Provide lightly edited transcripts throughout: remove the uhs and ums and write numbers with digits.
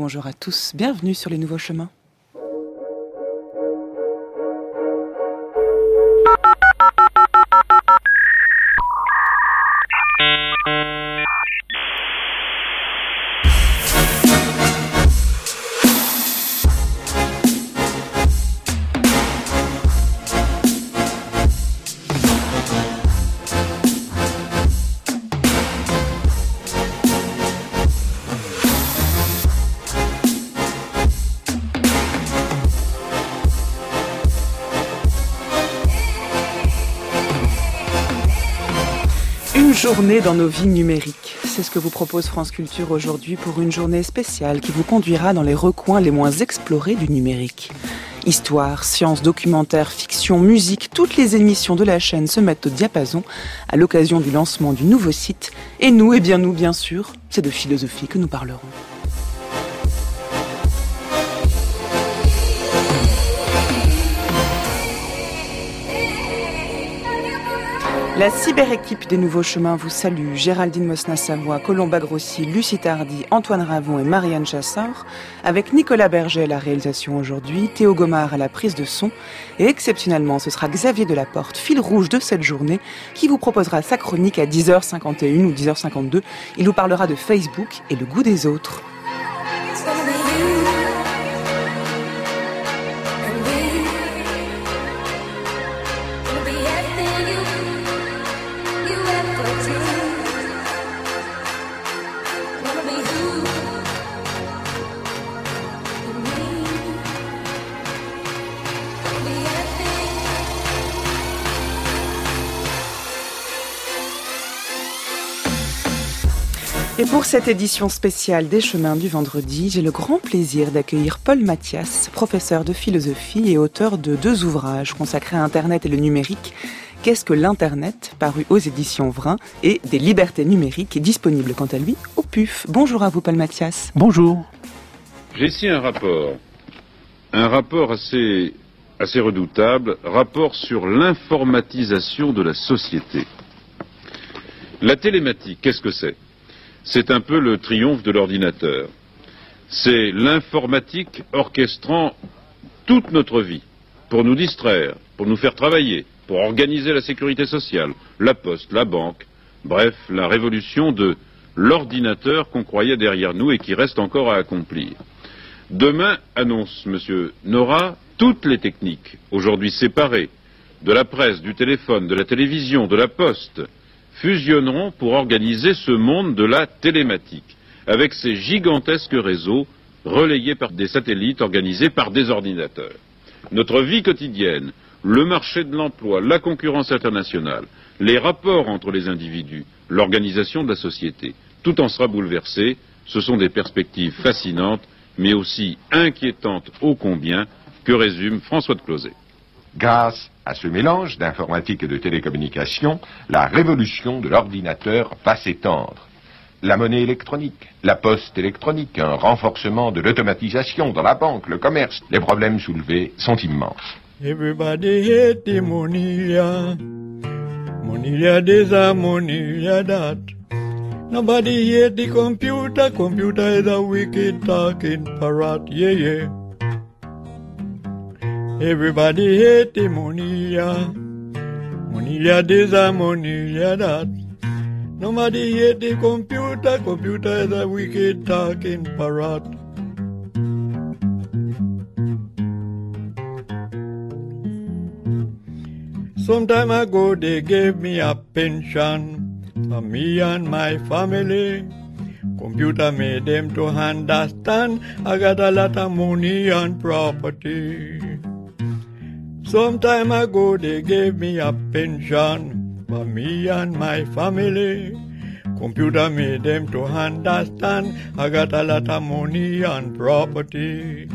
bonjour à tous, bienvenue sur les nouveaux chemins. Journée dans nos vies numériques. C'est ce que vous propose France Culture aujourd'hui pour une journée spéciale qui vous conduira dans les recoins les moins explorés du numérique. Histoire, sciences, documentaires, fiction, musique, toutes les émissions de la chaîne se mettent au diapason à l'occasion du lancement du nouveau site. Et nous, bien sûr, c'est de philosophie que nous parlerons. La cyber-équipe des Nouveaux Chemins vous salue. Géraldine Mosna-Savoie, Colomba Grossi, Lucie Tardy, Antoine Ravon et Marianne Chassard, avec Nicolas Berger à la réalisation aujourd'hui, Théo Gomard à la prise de son, et exceptionnellement, ce sera Xavier Delaporte, fil rouge de cette journée, qui vous proposera sa chronique à 10h51 ou 10h52. Il vous parlera de Facebook et le goût des autres. Et pour cette édition spéciale des Chemins du vendredi, j'ai le grand plaisir d'accueillir Paul Mathias, professeur de philosophie et auteur de 2 ouvrages consacrés à Internet et le numérique. Qu'est-ce que l'Internet, paru aux éditions Vrin, et des libertés numériques, disponible quant à lui au PUF. Bonjour à vous Paul Mathias. Bonjour. J'ai ici un rapport assez redoutable, rapport sur l'informatisation de la société. La télématique, qu'est-ce que c'est ? C'est un peu le triomphe de l'ordinateur. C'est l'informatique orchestrant toute notre vie, pour nous distraire, pour nous faire travailler, pour organiser la sécurité sociale, la poste, la banque, bref, la révolution de l'ordinateur qu'on croyait derrière nous et qui reste encore à accomplir. Demain, annonce M. Nora, toutes les techniques, aujourd'hui séparées, de la presse, du téléphone, de la télévision, de la poste, fusionneront pour organiser ce monde de la télématique, avec ces gigantesques réseaux relayés par des satellites organisés par des ordinateurs. Notre vie quotidienne, le marché de l'emploi, la concurrence internationale, les rapports entre les individus, l'organisation de la société, tout en sera bouleversé. Ce sont des perspectives fascinantes, mais aussi inquiétantes ô combien, que résume François de Closet. Grâce à ce mélange d'informatique et de télécommunication, la révolution de l'ordinateur va s'étendre. La monnaie électronique, la poste électronique, un renforcement de l'automatisation dans la banque, le commerce, les problèmes soulevés sont immenses. Everybody hate the money, money this, money that. Nobody hate the computer, computer is a wicked talking parrot, yeah. Everybody hate the money, money this, money that. Nobody hate the computer, computer is a wicked talking parrot. Some time ago they gave me a pension for me and my family. Computer made them to understand I got a lot of money and property. Some time ago they gave me a pension for me and my family. Computer made them to understand I got a lot of money and property.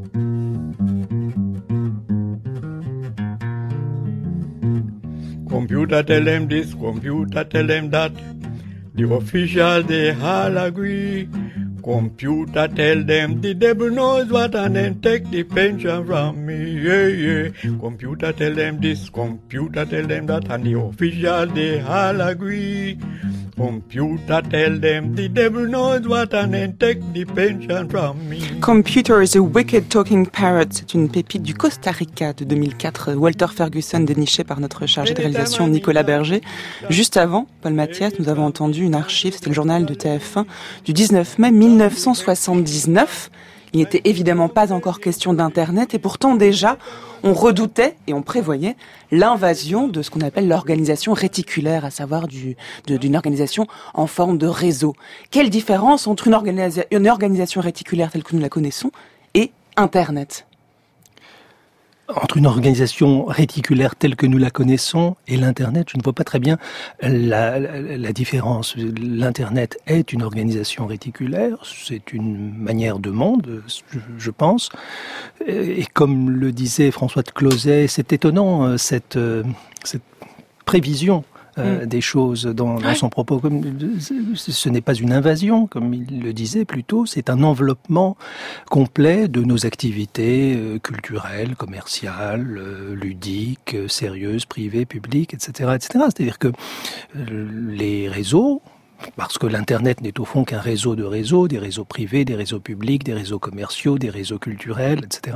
Computer tell them this, computer tell them that. The officials they all agree. Computer tell them the devil knows what and then take the pension from me. Yeah, yeah. Computer tell them this, computer tell them that, and the officials they all agree. Computer tell them the devil knows what and then take the pension from me. Computer is a wicked talking parrot. C'est une pépite du Costa Rica de 2004. Walter Ferguson déniché par notre chargé de réalisation Nicolas Berger. Juste avant, Paul Mathias, nous avons entendu une archive, c'était le journal de TF1 du 19 mai 1979. Il n'était évidemment pas encore question d'Internet et pourtant déjà, on redoutait et on prévoyait l'invasion de ce qu'on appelle l'organisation réticulaire, à savoir d'une organisation en forme de réseau. Quelle différence entre une organisation réticulaire telle que nous la connaissons et Internet ? Entre une organisation réticulaire telle que nous la connaissons et l'Internet, je ne vois pas très bien la différence. L'Internet est une organisation réticulaire, c'est une manière de monde, je pense. Et comme le disait François de Closet, c'est étonnant cette prévision des choses dans son propos. Ce n'est pas une invasion, comme il le disait plutôt, c'est un enveloppement complet de nos activités culturelles, commerciales, ludiques, sérieuses, privées, publiques, etc., etc. C'est-à-dire que les réseaux, parce que l'Internet n'est au fond qu'un réseau de réseaux, des réseaux privés, des réseaux publics, des réseaux commerciaux, des réseaux culturels, etc.,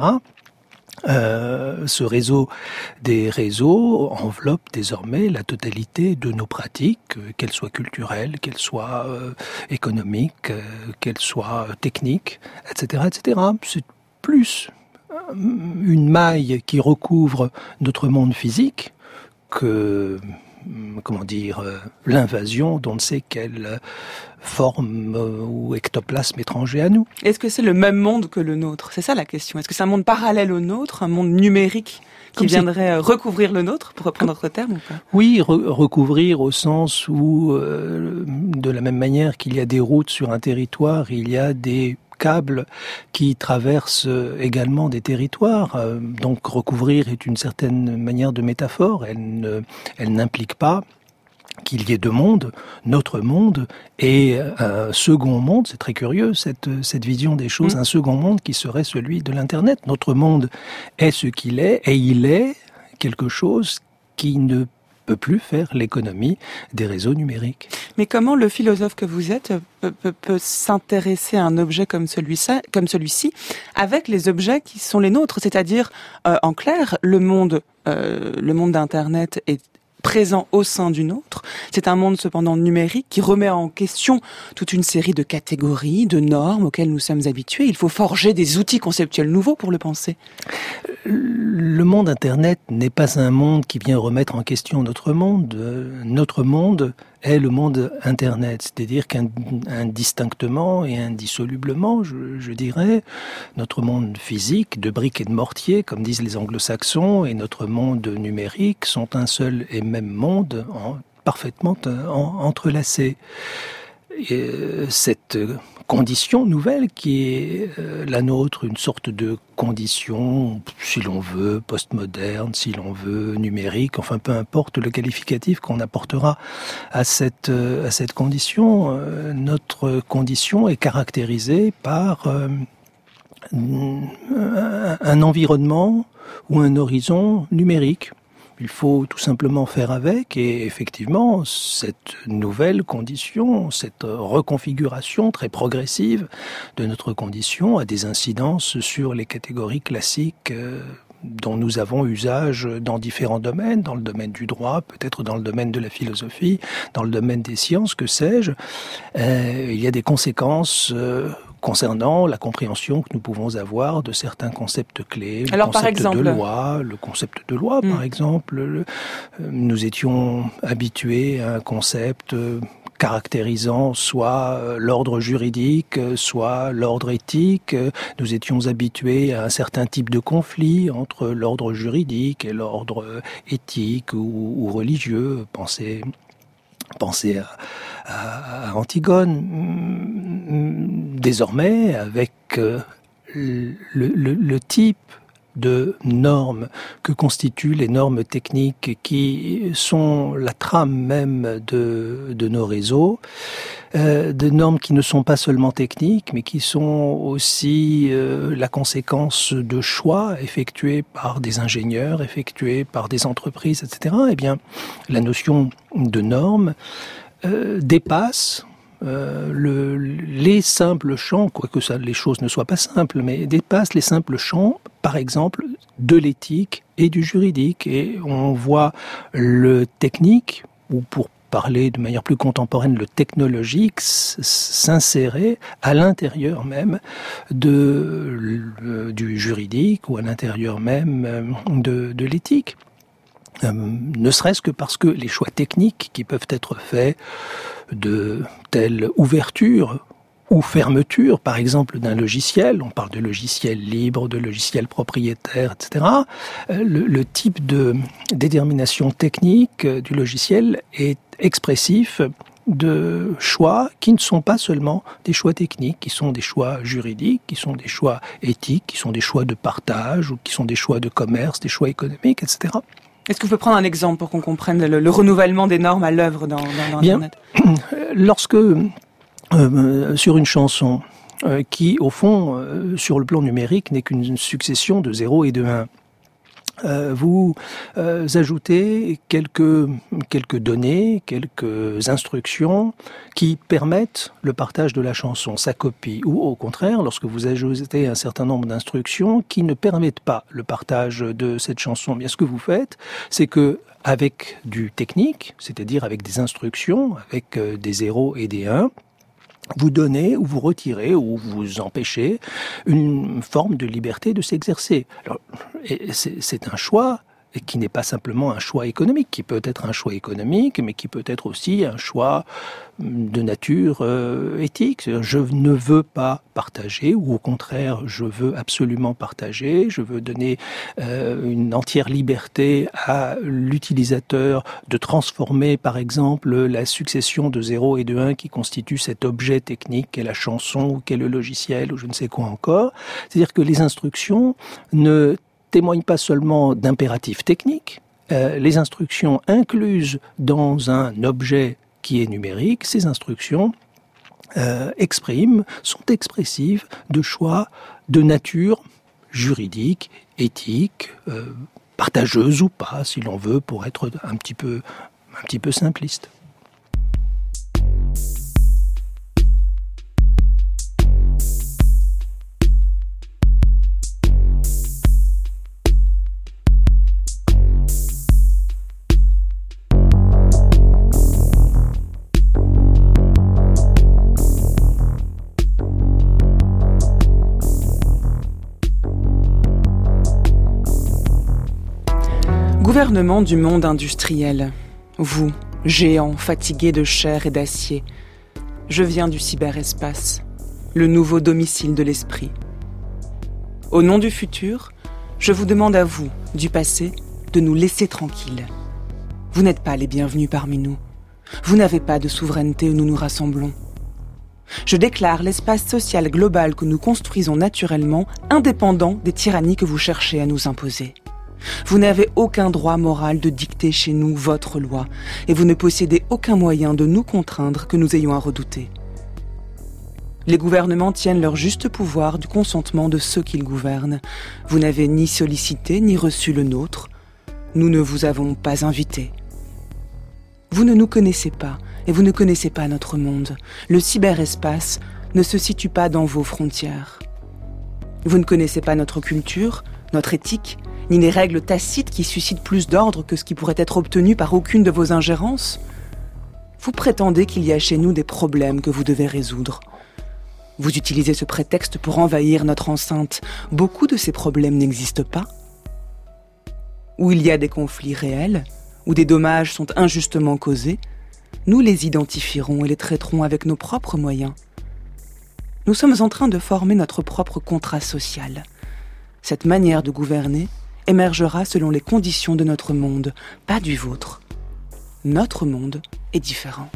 ce réseau des réseaux enveloppe désormais la totalité de nos pratiques, qu'elles soient culturelles, qu'elles soient économiques, qu'elles soient techniques, etc., etc. C'est plus une maille qui recouvre notre monde physique que, l'invasion d'on ne sait quelle forme ou ectoplasme étranger à nous. Est-ce que c'est le même monde que le nôtre ? C'est ça la question. Est-ce que c'est un monde parallèle au nôtre, un monde numérique qui viendrait recouvrir le nôtre, pour reprendre notre terme ou pas ? Oui, recouvrir au sens où, de la même manière qu'il y a des routes sur un territoire, il y a des câbles qui traversent également des territoires. Donc recouvrir est une certaine manière de métaphore. Elle n'implique pas qu'il y ait deux mondes, notre monde et un second monde. C'est très curieux cette vision des choses, un second monde qui serait celui de l'Internet. Notre monde est ce qu'il est et il est quelque chose qui ne peut plus faire l'économie des réseaux numériques. Mais comment le philosophe que vous êtes peut s'intéresser à un objet comme celui-ci avec les objets qui sont les nôtres ? C'est-à-dire, en clair, le monde d'Internet est présent au sein du nôtre. C'est un monde cependant numérique qui remet en question toute une série de catégories, de normes auxquelles nous sommes habitués. Il faut forger des outils conceptuels nouveaux pour le penser. Le monde Internet n'est pas un monde qui vient remettre en question notre monde. Notre monde est le monde Internet, c'est-à-dire qu'indistinctement et indissolublement, je dirais, notre monde physique, de briques et de mortier, comme disent les anglo-saxons, et notre monde numérique sont un seul et même monde parfaitement entrelacés. Et cette condition nouvelle qui est la nôtre, une sorte de condition, si l'on veut, postmoderne, si l'on veut, numérique, enfin peu importe le qualificatif qu'on apportera à cette condition, notre condition est caractérisée par un environnement ou un horizon numérique. Il faut tout simplement faire avec et effectivement, cette nouvelle condition, cette reconfiguration très progressive de notre condition a des incidences sur les catégories classiques dont nous avons usage dans différents domaines, dans le domaine du droit, peut-être dans le domaine de la philosophie, dans le domaine des sciences, que sais-je. Il y a des conséquences concernant la compréhension que nous pouvons avoir de certains concepts clés, le concept de loi, par exemple. Nous étions habitués à un concept caractérisant soit l'ordre juridique, soit l'ordre éthique. Nous étions habitués à un certain type de conflit entre l'ordre juridique et l'ordre éthique ou religieux. Pensez à Antigone. Désormais, avec le type de normes que constituent les normes techniques qui sont la trame même de nos réseaux, de normes qui ne sont pas seulement techniques, mais qui sont aussi la conséquence de choix effectués par des ingénieurs, effectués par des entreprises, etc. Eh bien, la notion de normes dépasse les simples champs, quoique les choses ne soient pas simples, mais dépasse les simples champs, par exemple, de l'éthique et du juridique. Et on voit le technique, ou pour parler de manière plus contemporaine, le technologique, s'insérer à l'intérieur même du juridique ou à l'intérieur même de l'éthique. Ne serait-ce que parce que les choix techniques qui peuvent être faits de telle ouverture ou fermeture, par exemple, d'un logiciel, on parle de logiciel libre, de logiciel propriétaire, etc. Le type de détermination technique du logiciel est expressif de choix qui ne sont pas seulement des choix techniques, qui sont des choix juridiques, qui sont des choix éthiques, qui sont des choix de partage, ou qui sont des choix de commerce, des choix économiques, etc. Est-ce que vous pouvez prendre un exemple pour qu'on comprenne le renouvellement des normes à l'œuvre dans Internet ? Lorsque, sur une chanson, qui, au fond, sur le plan numérique, n'est qu'une succession de 0 et de 1, vous ajoutez quelques données, quelques instructions qui permettent le partage de la chanson, sa copie, ou au contraire, lorsque vous ajoutez un certain nombre d'instructions qui ne permettent pas le partage de cette chanson, bien ce que vous faites, c'est que avec du technique, c'est-à-dire avec des instructions, avec des 0 et des 1, vous donnez ou vous retirez ou vous empêchez une forme de liberté de s'exercer. Alors, c'est un choix qui n'est pas simplement un choix économique, qui peut être un choix économique, mais qui peut être aussi un choix de nature éthique. Je ne veux pas partager, ou au contraire, je veux absolument partager. Je veux donner une entière liberté à l'utilisateur de transformer, par exemple, la succession de 0 et de 1 qui constitue cet objet technique qu'est la chanson, ou qu'est le logiciel, ou je ne sais quoi encore. C'est-à-dire que les instructions ne témoignent pas seulement d'impératifs techniques. Les instructions incluses dans un objet qui est numérique, ces instructions sont expressives de choix de nature juridique, éthique, partageuse ou pas, si l'on veut, pour être un petit peu simpliste. Gouvernement du monde industriel. Vous, géants fatigués de chair et d'acier. Je viens du cyberespace, le nouveau domicile de l'esprit. Au nom du futur, je vous demande à vous, du passé, de nous laisser tranquilles. Vous n'êtes pas les bienvenus parmi nous. Vous n'avez pas de souveraineté où nous nous rassemblons. Je déclare l'espace social global que nous construisons naturellement indépendant des tyrannies que vous cherchez à nous imposer. Vous n'avez aucun droit moral de dicter chez nous votre loi, et vous ne possédez aucun moyen de nous contraindre que nous ayons à redouter. Les gouvernements tiennent leur juste pouvoir du consentement de ceux qu'ils gouvernent. Vous n'avez ni sollicité ni reçu le nôtre. Nous ne vous avons pas invité. Vous ne nous connaissez pas, et vous ne connaissez pas notre monde. Le cyberespace ne se situe pas dans vos frontières. Vous ne connaissez pas notre culture, notre éthique, ni les règles tacites qui suscitent plus d'ordre que ce qui pourrait être obtenu par aucune de vos ingérences. Vous prétendez qu'il y a chez nous des problèmes que vous devez résoudre. Vous utilisez ce prétexte pour envahir notre enceinte. Beaucoup de ces problèmes n'existent pas. Où il y a des conflits réels, où des dommages sont injustement causés, nous les identifierons et les traiterons avec nos propres moyens. Nous sommes en train de former notre propre contrat social. Cette manière de gouverner émergera selon les conditions de notre monde, pas du vôtre. Notre monde est différent.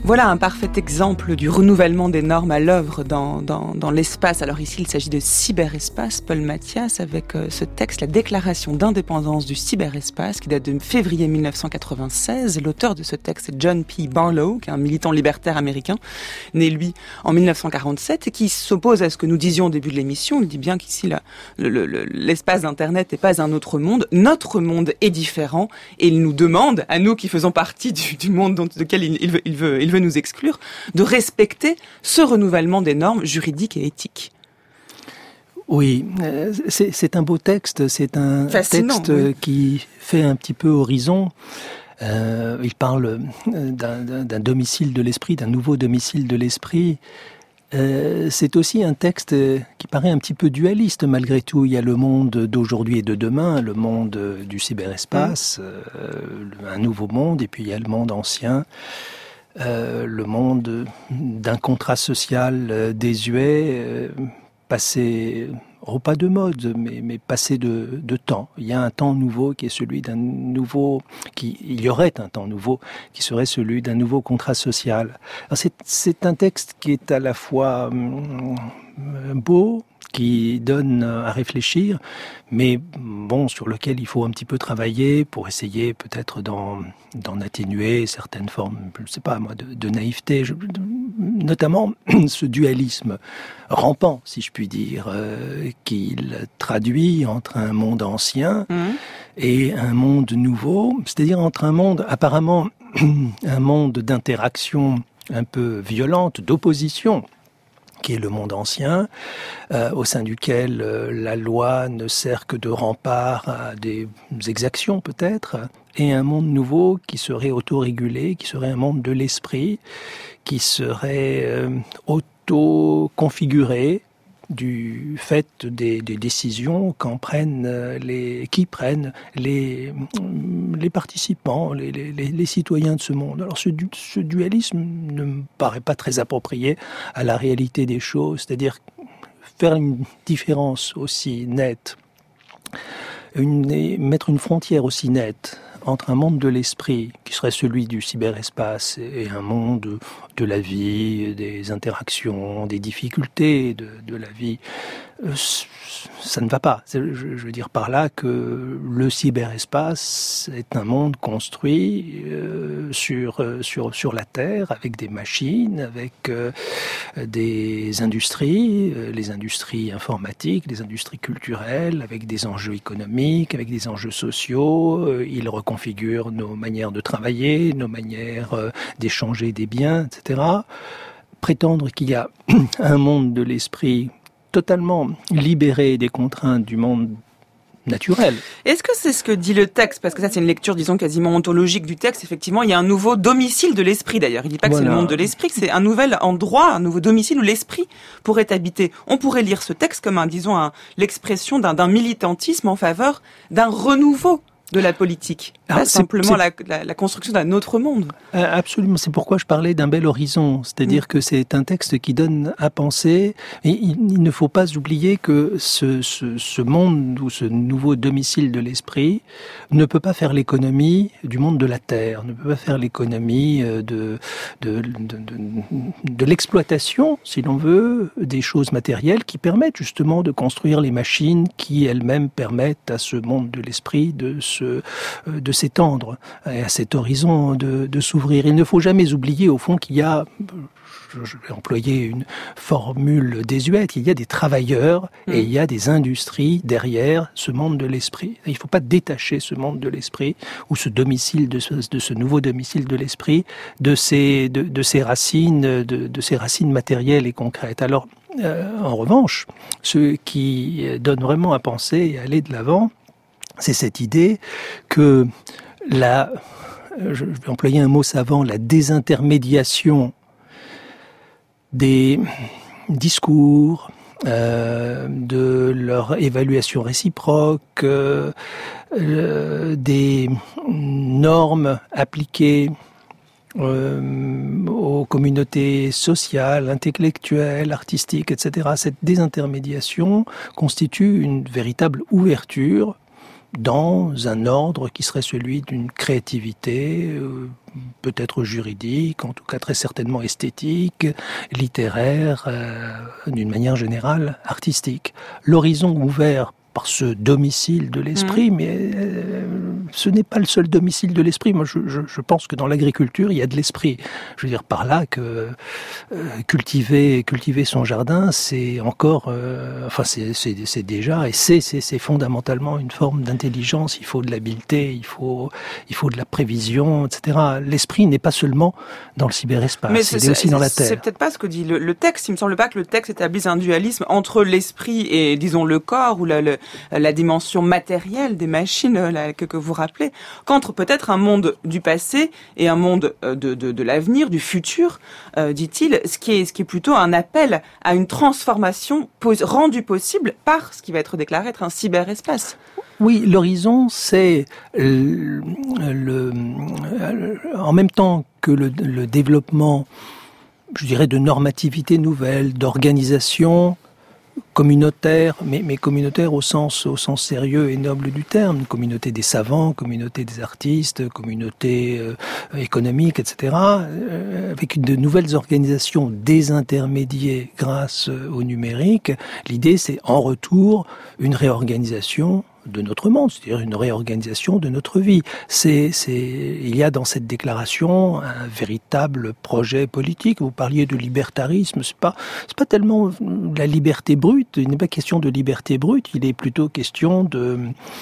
Voilà un parfait exemple du renouvellement des normes à l'œuvre dans l'espace. Alors ici, il s'agit de cyberespace. Paul Mathias, avec ce texte, la déclaration d'indépendance du cyberespace, qui date de février 1996. L'auteur de ce texte est John P. Barlow, qui est un militant libertaire américain, né, lui, en 1947, et qui s'oppose à ce que nous disions au début de l'émission. Il dit bien qu'ici, l'espace d'Internet n'est pas un autre monde. Notre monde est différent, et il nous demande, à nous qui faisons partie du monde duquel il veut nous exclure, de respecter ce renouvellement des normes juridiques et éthiques. Oui, c'est un beau texte, c'est un fascinant, texte qui fait un petit peu horizon. Il parle d'un domicile de l'esprit, d'un nouveau domicile de l'esprit. C'est aussi un texte qui paraît un petit peu dualiste malgré tout. Il y a le monde d'aujourd'hui et de demain, le monde du cyberespace, un nouveau monde, et puis il y a le monde ancien. Le monde d'un contrat social désuet, passé, pas de mode, mais passé de temps. Il y a un temps nouveau qui est celui d'un nouveau, il y aurait un temps nouveau qui serait celui d'un nouveau contrat social. Alors c'est un texte qui est à la fois beau, qui donne à réfléchir, mais bon, sur lequel il faut un petit peu travailler pour essayer peut-être d'en atténuer certaines formes, je ne sais pas moi, de naïveté, notamment ce dualisme rampant, si je puis dire, qu'il traduit entre un monde ancien et un monde nouveau, c'est-à-dire entre un monde apparemment un monde d'interaction un peu violente, d'opposition, qui est le monde ancien, au sein duquel la loi ne sert que de rempart à des exactions peut-être, et un monde nouveau qui serait autorégulé, qui serait un monde de l'esprit, qui serait auto-configuré du fait des décisions qui prennent les participants, les citoyens de ce monde. Alors ce dualisme ne me paraît pas très approprié à la réalité des choses, c'est-à-dire faire une différence aussi nette, mettre une frontière aussi nette entre un monde de l'esprit, qui serait celui du cyberespace, et un monde de la vie, des interactions, des difficultés de la vie, ça ne va pas. Je veux dire par là que le cyberespace est un monde construit sur la Terre, avec des machines, avec des industries, les industries informatiques, les industries culturelles, avec des enjeux économiques, avec des enjeux sociaux. Il reconfigure nos manières de travailler, nos manières d'échanger des biens, etc. Prétendre qu'il y a un monde de l'esprit totalement libéré des contraintes du monde naturel. Est-ce que c'est ce que dit le texte? Parce que ça, c'est une lecture, disons, quasiment ontologique du texte. Effectivement, il y a un nouveau domicile de l'esprit, d'ailleurs. Il dit pas que c'est le monde de l'esprit, que c'est un nouvel endroit, un nouveau domicile où l'esprit pourrait habiter. On pourrait lire ce texte comme l'expression d'un militantisme en faveur d'un renouveau de la politique, pas simplement la construction d'un autre monde. Absolument, c'est pourquoi je parlais d'un bel horizon, c'est-à-dire que c'est un texte qui donne à penser, et il ne faut pas oublier que ce monde ou ce nouveau domicile de l'esprit ne peut pas faire l'économie du monde de la Terre, ne peut pas faire l'économie de l'exploitation, si l'on veut, des choses matérielles qui permettent justement de construire les machines qui elles-mêmes permettent à ce monde de l'esprit de s'étendre et à cet horizon de s'ouvrir. Il ne faut jamais oublier au fond qu'il y a, je vais employer une formule désuète, il y a des travailleurs et il y a des industries derrière ce monde de l'esprit. Il ne faut pas détacher ce monde de l'esprit ou ce domicile de ce nouveau domicile de l'esprit de ses racines, de ses racines matérielles et concrètes. Alors, en revanche, ce qui donne vraiment à penser et à aller de l'avant, c'est cette idée que je vais employer un mot savant, la désintermédiation des discours, de leur évaluation réciproque, des normes appliquées aux communautés sociales, intellectuelles, artistiques, etc. Cette désintermédiation constitue une véritable ouverture dans un ordre qui serait celui d'une créativité, peut-être juridique, en tout cas très certainement esthétique, littéraire, d'une manière générale artistique. L'horizon ouvert par ce domicile de l'esprit, mais ce n'est pas le seul domicile de l'esprit. Moi, je pense que dans l'agriculture, il y a de l'esprit. Je veux dire par là que cultiver son jardin, c'est encore, c'est déjà, et c'est fondamentalement une forme d'intelligence. Il faut de l'habileté, il faut de la prévision, etc. L'esprit n'est pas seulement dans le cyberespace, mais il est aussi dans la terre. C'est peut-être pas ce que dit le texte. Il me semble pas que le texte établisse un dualisme entre l'esprit et, disons, le corps ou la dimension matérielle des machines que vous rappelez, qu'entre peut-être un monde du passé et un monde de l'avenir, du futur, dit-il, ce qui est plutôt un appel à une transformation rendue possible par ce qui va être déclaré être un cyberespace. Oui, l'horizon, c'est en même temps que le développement, je dirais, de normativité nouvelle, d'organisation communautaire, mais communautaire au sens sérieux et noble du terme, communauté des savants, communauté des artistes, communauté économique, etc., avec de nouvelles organisations désintermédiées grâce au numérique. L'idée, c'est en retour une réorganisation de notre monde, c'est-à-dire une réorganisation de notre vie. Il y a dans cette déclaration un véritable projet politique. Vous parliez de libertarisme, c'est pas tellement la liberté brute, il n'est pas question de liberté brute, il est plutôt question de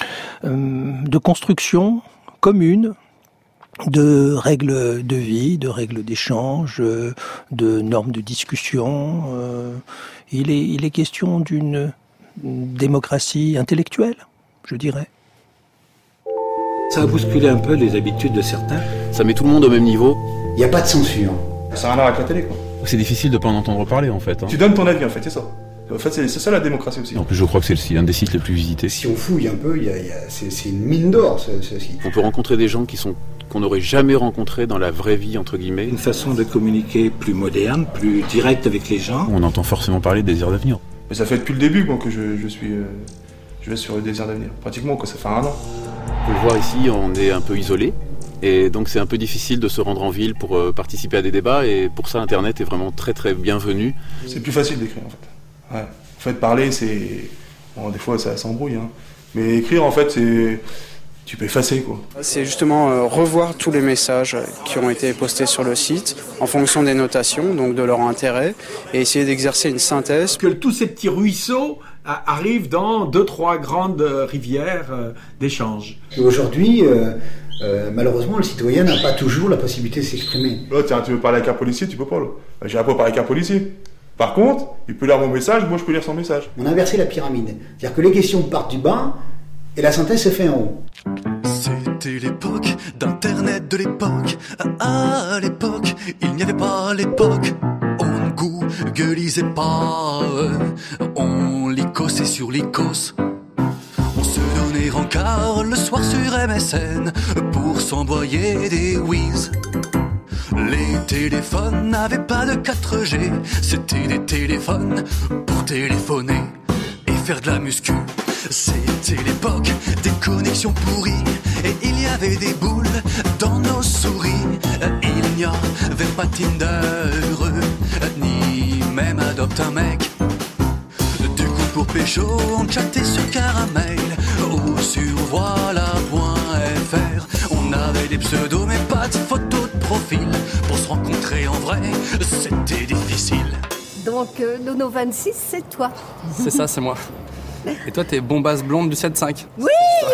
construction commune, de règles de vie, de règles d'échange, de normes de discussion. Il est question d'une démocratie intellectuelle, je dirais. Ça a bousculé un peu les habitudes de certains. Ça met tout le monde au même niveau. Il n'y a pas de censure. Ça n'a rien à voir avec la télé, quoi. C'est difficile de pas en entendre parler, en fait. Tu donnes ton avis, en fait, c'est ça. En fait, c'est ça la démocratie aussi. En plus, je crois que c'est un des sites les plus visités. Si on fouille un peu, c'est une mine d'or, ce site. On peut rencontrer des gens qu'on n'aurait jamais rencontrés dans la vraie vie, entre guillemets. Une façon de communiquer plus moderne, plus directe avec les gens. On entend forcément parler de désir d'avenir. Mais ça fait depuis le début, moi, que je vais sur le désir d'avenir. Pratiquement, que ça fait 1 an. On peut le voir ici, on est un peu isolé. Et donc c'est un peu difficile de se rendre en ville pour participer à des débats. Et pour ça, Internet est vraiment très très bienvenu. C'est plus facile d'écrire, en fait. Ouais. En fait, parler, c'est... Bon, des fois, ça s'embrouille, hein. Mais écrire, en fait, c'est... Tu peux effacer, quoi. C'est justement revoir tous les messages qui ont été postés sur le site en fonction des notations, donc de leur intérêt, et essayer d'exercer une synthèse. Que tous ces petits ruisseaux arrivent dans 2-3 grandes rivières d'échange. Aujourd'hui, malheureusement, le citoyen n'a pas toujours la possibilité de s'exprimer. Là, tiens, tu veux parler avec un policier, tu peux pas, là. J'ai pas parler avec un policier. Par contre, il peut lire mon message, moi je peux lire son message. On a inversé la pyramide. C'est-à-dire que les questions partent du bas et la synthèse se fait en haut. C'était l'époque d'Internet de l'époque. À l'époque, il n'y avait pas l'époque. On ne googlisait pas, on licossait sur l'icos. On se donnait rencard le soir sur MSN pour s'envoyer des whiz. Les téléphones n'avaient pas de 4G, c'était des téléphones pour téléphoner et faire de la muscu. C'était l'époque des connexions pourries et il y avait des boules dans nos souris. Il n'y avait pas Tinder, ni même Adopte un mec. Du coup pour pécho, on chattait sur Caramel ou sur voilà.fr. On avait des pseudos mais pas de photos de profil. Pour se rencontrer en vrai, c'était difficile. Donc Nono 26, c'est toi. C'est ça, c'est moi. Et toi, t'es bombasse blonde du 7-5. Oui.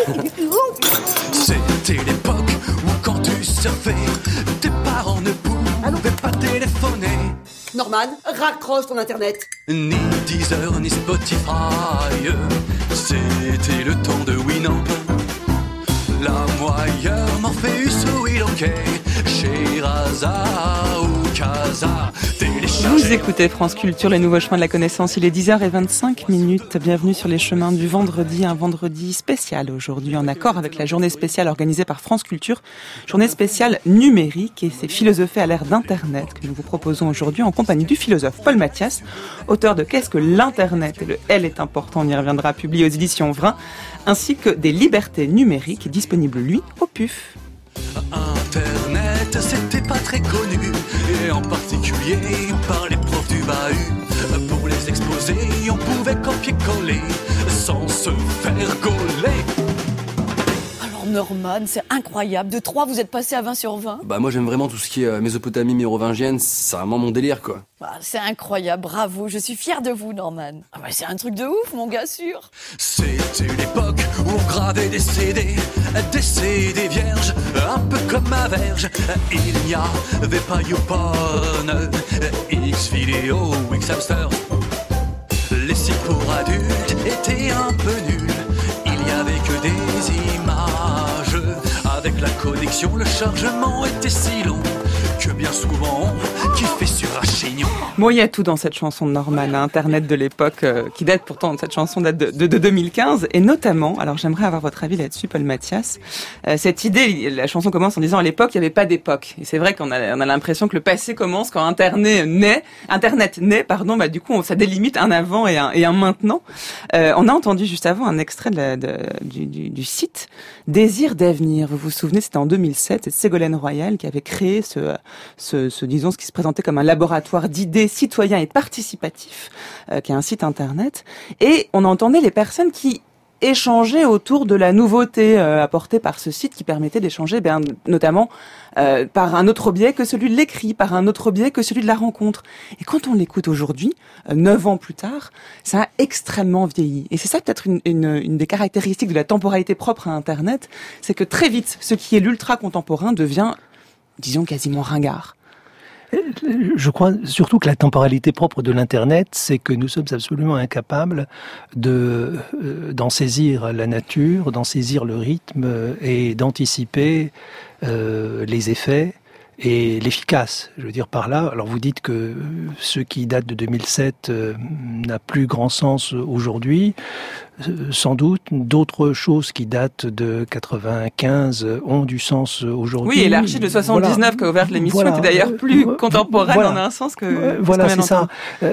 C'était l'époque où quand tu surfais, tes parents ne pouvaient pas téléphoner. Norman, raccroche ton internet. Ni Deezer, ni Spotify. C'était le temps de Winamp. La Moyer, Morpheus ou Ilokay, Sherazade ou casa. Vous écoutez France Culture, les nouveaux chemins de la connaissance. Il est 10h25. Bienvenue sur les chemins du vendredi. Un vendredi spécial aujourd'hui, en accord avec la journée spéciale organisée par France Culture. Journée spéciale numérique, et c'est philosopher à l'ère d'Internet que nous vous proposons aujourd'hui en compagnie du philosophe Paul Mathias, auteur de Qu'est-ce que l'Internet, et le L est important, on y reviendra, publié aux éditions Vrin, ainsi que des libertés numériques, disponibles lui au PUF. Internet, c'était pas très connu, et en particulier par les profs du bahut. Pour les exposer, on pouvait copier-coller sans se faire gauler. Alors Norman, c'est incroyable. De 3, vous êtes passé à 20 sur 20. Bah moi j'aime vraiment tout ce qui est Mésopotamie mérovingienne, c'est vraiment mon délire quoi. Bah, c'est incroyable, bravo, je suis fier de vous Norman. Ah bah, c'est un truc de ouf mon gars sûr. C'était l'époque où on gravait des CD vierges, un peu comme ma verge. Il n'y avait pas YouPorn, X-Video, X-Hamster. Les sites pour adultes étaient un peu nuls, il n'y avait que des images. Avec la connexion, le chargement était si long que bien souvent on kiffait sur un chignon. Bon, il y a tout dans cette chanson de Norman, Internet de l'époque, qui date pourtant, cette chanson date de 2015, et notamment, alors j'aimerais avoir votre avis là-dessus, Paul Mathias, cette idée, la chanson commence en disant à l'époque, il n'y avait pas d'époque. Et c'est vrai qu'on a l'impression que le passé commence quand Internet naît, bah du coup, ça délimite un avant et un maintenant. On a entendu juste avant un extrait du site Désir d'avenir. Vous vous souvenez, c'était en 2007, c'est Ségolène Royal qui avait créé disons, ce qui se présentait comme un laboratoire d'idées citoyens et participatifs, qui est un site internet. Et on entendait les personnes qui échanger autour de la nouveauté apportée par ce site, qui permettait d'échanger notamment par un autre biais que celui de l'écrit, par un autre biais que celui de la rencontre. Et quand on l'écoute aujourd'hui, 9 ans plus tard, ça a extrêmement vieilli. Et c'est ça peut-être une des caractéristiques de la temporalité propre à Internet, c'est que très vite, ce qui est l'ultra contemporain devient, disons, quasiment ringard. Je crois surtout que la temporalité propre de l'Internet, c'est que nous sommes absolument incapables d'en saisir la nature, d'en saisir le rythme et d'anticiper les effets et l'efficace. Je veux dire par là, alors vous dites que ce qui date de 2007 n'a plus grand sens aujourd'hui. Sans doute, d'autres choses qui datent de 95 ont du sens aujourd'hui. Oui, et l'archive de 79 qui a ouvert l'émission était d'ailleurs plus contemporaine en un sens que... Voilà, c'est ça.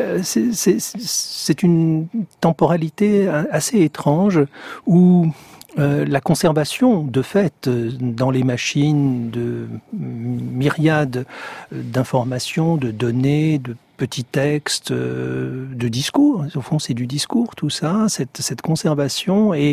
C'est une temporalité assez étrange où la conservation, de fait, dans les machines de myriades d'informations, de données, de petits textes, de discours. Au fond, c'est du discours, tout ça, cette conservation et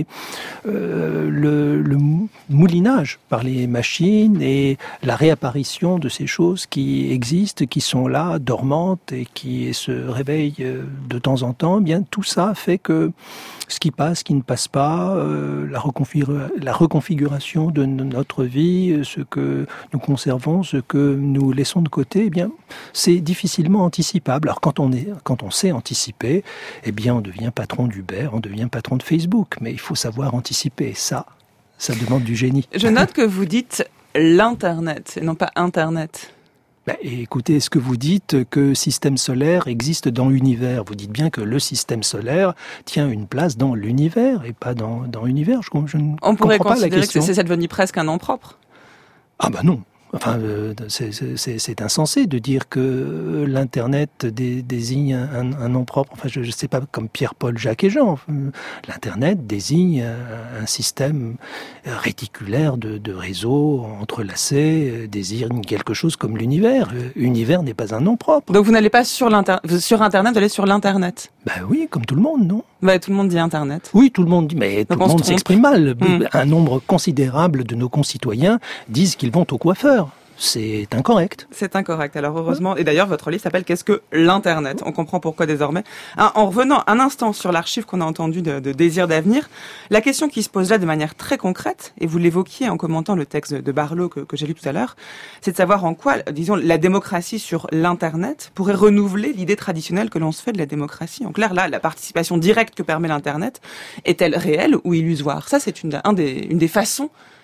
le moulinage par les machines et la réapparition de ces choses qui existent, qui sont là, dormantes et qui se réveillent de temps en temps. Bien, tout ça fait que ce qui passe, ce qui ne passe pas, la reconfiguration de notre vie, ce que nous conservons, ce que nous laissons de côté, eh bien, c'est difficilement anticipable. Alors quand on sait anticiper, eh bien, on devient patron d'Uber, on devient patron de Facebook. Mais il faut savoir anticiper. Ça demande du génie. Je note que vous dites l'Internet et non pas Internet. Écoutez, est-ce que vous dites que système solaire existe dans l'univers? Vous dites bien que le système solaire tient une place dans l'univers et pas dans l'univers. Je ne On pourrait comprends pas la question. Que c'est devenu presque un nom propre. Ah non. Enfin, c'est insensé de dire que l'Internet désigne un nom propre. Enfin, je ne sais pas, comme Pierre, Paul, Jacques et Jean. L'Internet désigne un système réticulaire de réseaux entrelacés, désigne quelque chose comme l'univers. Univers n'est pas un nom propre. Donc vous n'allez pas sur Internet, vous allez sur l'Internet? Oui, comme tout le monde, non? Tout le monde dit Internet. Oui, tout le monde dit, mais tout le monde s'exprime mal. Un nombre considérable de nos concitoyens disent qu'ils vont au coiffeur. C'est incorrect. C'est incorrect. Alors heureusement, et d'ailleurs votre livre s'appelle Qu'est-ce que l'Internet? On comprend pourquoi désormais. En revenant un instant sur l'archive qu'on a entendue de Désir d'avenir, la question qui se pose là de manière très concrète, et vous l'évoquiez en commentant le texte de Barlow que j'ai lu tout à l'heure, c'est de savoir en quoi, disons, la démocratie sur l'Internet pourrait renouveler l'idée traditionnelle que l'on se fait de la démocratie. En clair, là, la participation directe que permet l'Internet est-elle réelle ou illusoire? Ça, c'est une des façons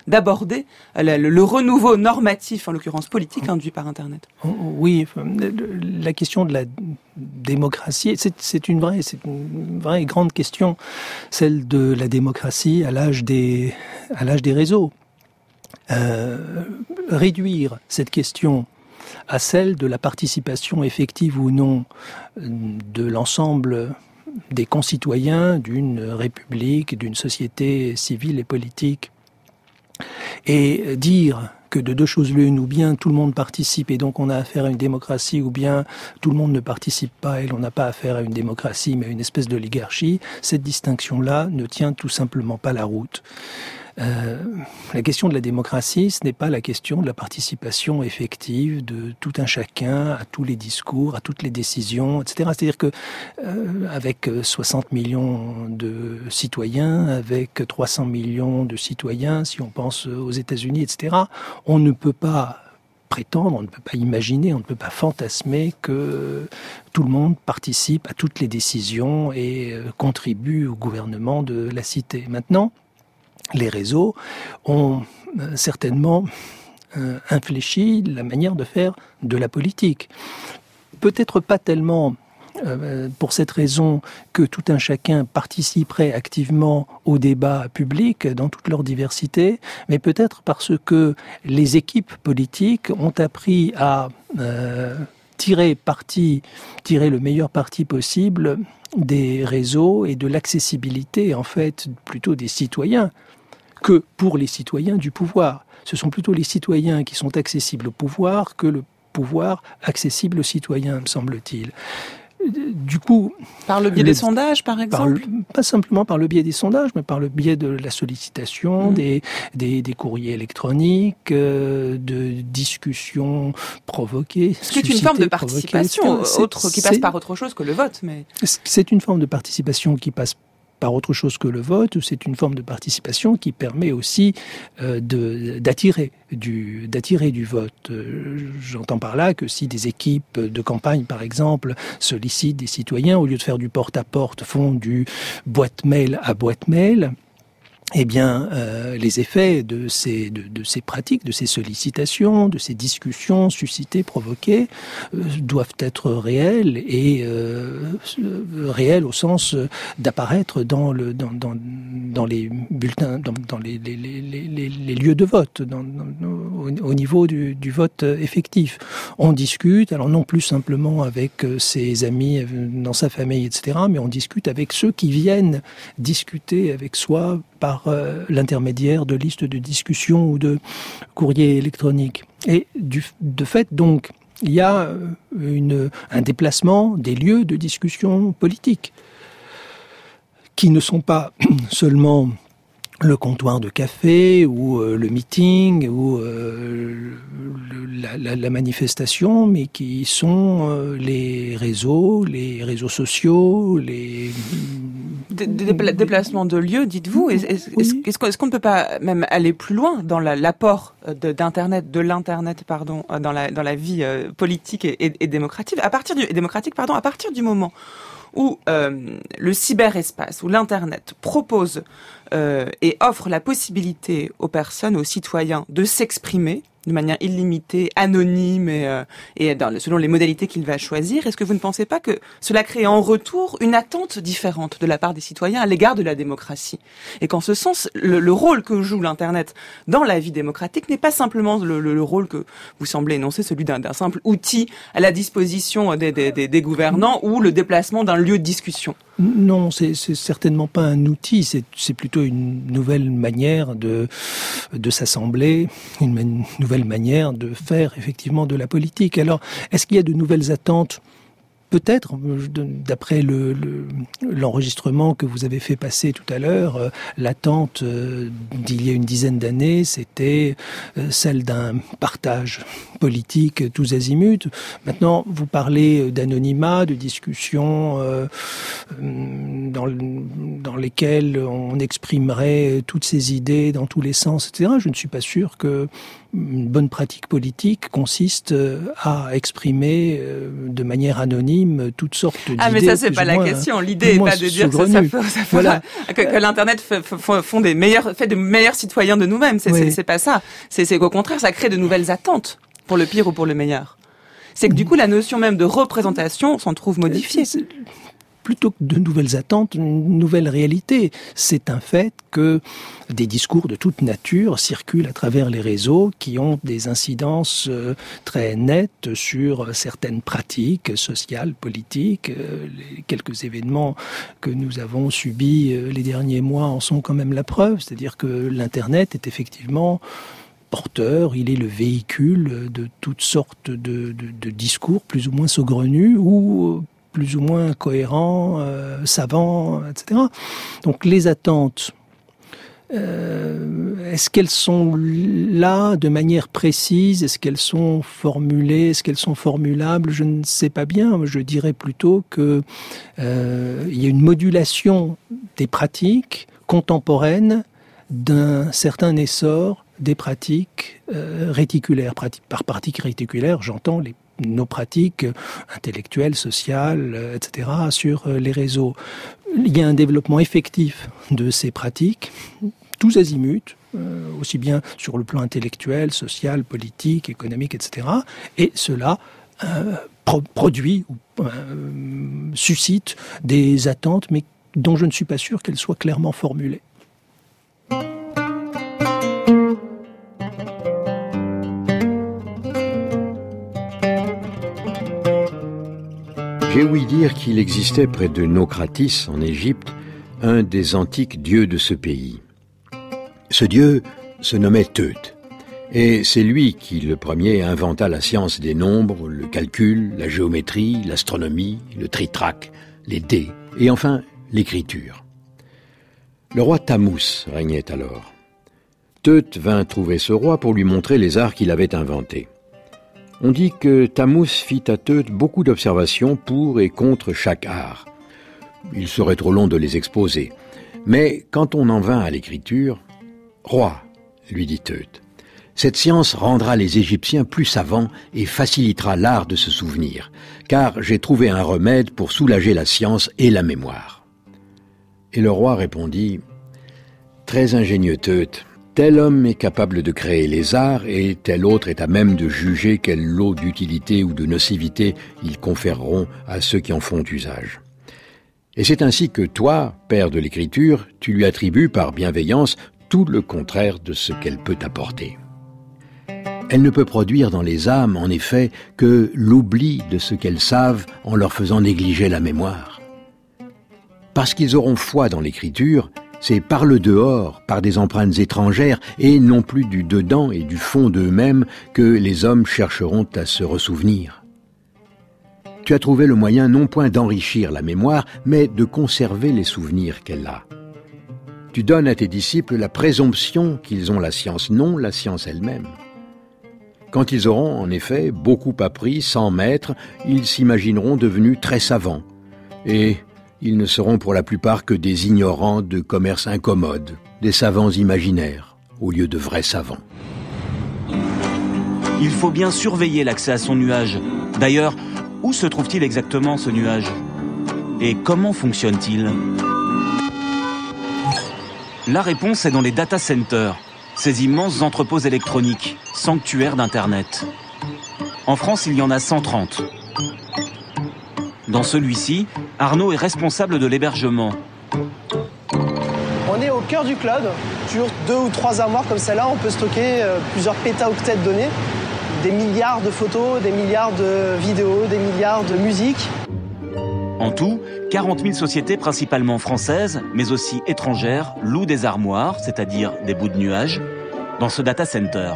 d'aborder le renouveau normatif, en l'occurrence politique, induit par Internet. Oui, la question de la démocratie, c'est une vraie grande question, celle de la démocratie à l'âge des réseaux. Réduire cette question à celle de la participation effective ou non de l'ensemble des concitoyens d'une république, d'une société civile et politique, et dire que de deux choses l'une, ou bien tout le monde participe et donc on a affaire à une démocratie, ou bien tout le monde ne participe pas et l'on n'a pas affaire à une démocratie mais à une espèce d'oligarchie, cette distinction-là ne tient tout simplement pas la route. La question de la démocratie, ce n'est pas la question de la participation effective de tout un chacun à tous les discours, à toutes les décisions, etc. C'est-à-dire que avec 60 millions de citoyens, avec 300 millions de citoyens, si on pense aux États-Unis, etc., on ne peut pas prétendre, on ne peut pas imaginer, on ne peut pas fantasmer que tout le monde participe à toutes les décisions et contribue au gouvernement de la cité. Maintenant, les réseaux ont certainement infléchi la manière de faire de la politique. Peut-être pas tellement pour cette raison que tout un chacun participerait activement au débat public dans toute leur diversité, mais peut-être parce que les équipes politiques ont appris à tirer le meilleur parti possible des réseaux et de l'accessibilité, en fait, plutôt des citoyens que pour les citoyens du pouvoir. Ce sont plutôt les citoyens qui sont accessibles au pouvoir que le pouvoir accessible aux citoyens, me semble-t-il. Du coup, par le biais des sondages, par exemple, pas simplement par le biais des sondages, mais par le biais de la sollicitation, des courriers électroniques, de discussions provoquées. Ce qui est une forme de participation, qui passe par autre chose que le vote. Mais c'est une forme de participation qui passe par autre chose que le vote, c'est une forme de participation qui permet aussi d'attirer du vote. J'entends par là que si des équipes de campagne, par exemple, sollicitent des citoyens, au lieu de faire du porte-à-porte, font du boîte mail à boîte mail, eh bien, les effets de ces pratiques, de ces sollicitations, de ces discussions suscitées, provoquées, doivent être réels et réels au sens d'apparaître dans les bulletins, dans les lieux de vote, au niveau du vote effectif. On discute, alors non plus simplement avec ses amis, dans sa famille, etc., mais on discute avec ceux qui viennent discuter avec soi par l'intermédiaire de listes de discussion ou de courriers électroniques. Et de fait, donc, il y a un déplacement des lieux de discussion politique qui ne sont pas seulement le comptoir de café ou le meeting ou la manifestation, mais qui sont les réseaux sociaux, les déplacements de lieux, dites-vous. Est-ce qu'on ne peut pas même aller plus loin dans l'apport d'Internet, de l'Internet, pardon, dans la vie politique et démocratique, à partir du moment où le cyberespace, où l'Internet propose et offre la possibilité aux personnes, aux citoyens, de s'exprimer de manière illimitée, anonyme et selon les modalités qu'il va choisir. Est-ce que vous ne pensez pas que cela crée en retour une attente différente de la part des citoyens à l'égard de la démocratie? Et qu'en ce sens, le rôle que joue l'Internet dans la vie démocratique n'est pas simplement le rôle que vous semblez énoncer, celui d'un simple outil à la disposition des gouvernants ou le déplacement d'un lieu de discussion? Non, c'est certainement pas un outil, c'est plutôt une nouvelle manière de s'assembler, une nouvelle manière de faire effectivement de la politique. Alors, est-ce qu'il y a de nouvelles attentes ? Peut-être, d'après l'enregistrement que vous avez fait passer tout à l'heure, l'attente d'il y a une dizaine d'années, c'était celle d'un partage politique tous azimuts. Maintenant, vous parlez d'anonymat, de discussions dans lesquelles on exprimerait toutes ses idées dans tous les sens, etc. Je ne suis pas sûr que une bonne pratique politique consiste à exprimer de manière anonyme expriment toutes sortes d'idées. Ah, mais ça, c'est pas la question. L'idée n'est pas de dire que l'Internet fait de meilleurs citoyens de nous-mêmes. C'est pas ça. C'est qu'au contraire, ça crée de nouvelles attentes, pour le pire ou pour le meilleur. C'est que du coup, la notion même de représentation s'en trouve modifiée. Plutôt que de nouvelles attentes, une nouvelle réalité. C'est un fait que des discours de toute nature circulent à travers les réseaux qui ont des incidences très nettes sur certaines pratiques sociales, politiques. Les quelques événements que nous avons subis les derniers mois en sont quand même la preuve. C'est-à-dire que l'Internet est effectivement porteur, il est le véhicule de toutes sortes de discours plus ou moins saugrenus ou plus ou moins cohérents, savants, etc. Donc les attentes, est-ce qu'elles sont là de manière précise? Est-ce qu'elles sont formulées? Est-ce qu'elles sont formulables? Je ne sais pas bien. Je dirais plutôt que il y a une modulation des pratiques contemporaines d'un certain essor des pratiques réticulaires. Par pratiques réticulaires, j'entends nos pratiques intellectuelles, sociales, etc. sur les réseaux. Il y a un développement effectif de ces pratiques, tous azimuts, aussi bien sur le plan intellectuel, social, politique, économique, etc. Et cela produit ou suscite des attentes, mais dont je ne suis pas sûr qu'elles soient clairement formulées. J'ai ouï dire qu'il existait près de Naucratis, en Égypte, un des antiques dieux de ce pays. Ce dieu se nommait Teut, et c'est lui qui, le premier, inventa la science des nombres, le calcul, la géométrie, l'astronomie, le tritraque, les dés, et enfin l'écriture. Le roi Tammuz régnait alors. Teut vint trouver ce roi pour lui montrer les arts qu'il avait inventés. On dit que Tammuz fit à Teut beaucoup d'observations pour et contre chaque art. Il serait trop long de les exposer. Mais quand on en vint à l'écriture, « Roi, lui dit Teut, cette science rendra les Égyptiens plus savants et facilitera l'art de se souvenir, car j'ai trouvé un remède pour soulager la science et la mémoire. » Et le roi répondit, « Très ingénieux Teut, tel homme est capable de créer les arts et tel autre est à même de juger quel lot d'utilité ou de nocivité ils conféreront à ceux qui en font usage. Et c'est ainsi que toi, père de l'écriture, tu lui attribues par bienveillance tout le contraire de ce qu'elle peut apporter. Elle ne peut produire dans les âmes, en effet, que l'oubli de ce qu'elles savent en leur faisant négliger la mémoire. Parce qu'ils auront foi dans l'écriture, c'est par le dehors, par des empreintes étrangères, et non plus du dedans et du fond d'eux-mêmes que les hommes chercheront à se ressouvenir. Tu as trouvé le moyen non point d'enrichir la mémoire, mais de conserver les souvenirs qu'elle a. Tu donnes à tes disciples la présomption qu'ils ont la science, non la science elle-même. Quand ils auront, en effet, beaucoup appris, sans maître, ils s'imagineront devenus très savants, et ils ne seront pour la plupart que des ignorants de commerce incommode, des savants imaginaires, au lieu de vrais savants. Il faut bien surveiller l'accès à son nuage. D'ailleurs, où se trouve-t-il exactement ce nuage? Et comment fonctionne-t-il? La réponse est dans les data centers, ces immenses entrepôts électroniques, sanctuaires d'Internet. En France, il y en a 130. Dans celui-ci, Arnaud est responsable de l'hébergement. On est au cœur du cloud. Sur 2 ou 3 armoires comme celle-là, on peut stocker plusieurs pétaoctets de données, des milliards de photos, des milliards de vidéos, des milliards de musiques. En tout, 40 000 sociétés principalement françaises, mais aussi étrangères, louent des armoires, c'est-à-dire des bouts de nuages, dans ce data center.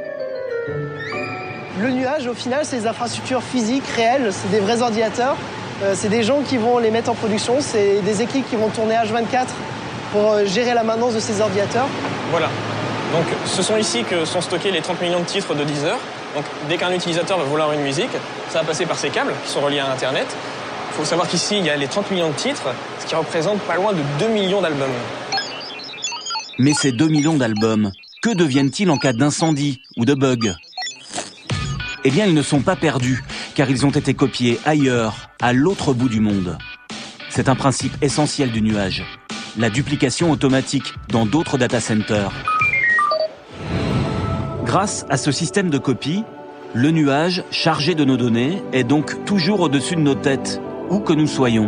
Le nuage, au final, c'est des infrastructures physiques réelles, c'est des vrais ordinateurs. C'est des gens qui vont les mettre en production, c'est des équipes qui vont tourner H24 pour gérer la maintenance de ces ordinateurs. Voilà. Donc, ce sont ici que sont stockés les 30 millions de titres de Deezer. Donc, dès qu'un utilisateur va vouloir une musique, ça va passer par ces câbles qui sont reliés à Internet. Il faut savoir qu'ici, il y a les 30 millions de titres, ce qui représente pas loin de 2 millions d'albums. Mais ces 2 millions d'albums, que deviennent-ils en cas d'incendie ou de bug ? Eh bien, ils ne sont pas perdus, car ils ont été copiés ailleurs, à l'autre bout du monde. C'est un principe essentiel du nuage, la duplication automatique dans d'autres data centers. Grâce à ce système de copie, le nuage, chargé de nos données, est donc toujours au-dessus de nos têtes, où que nous soyons.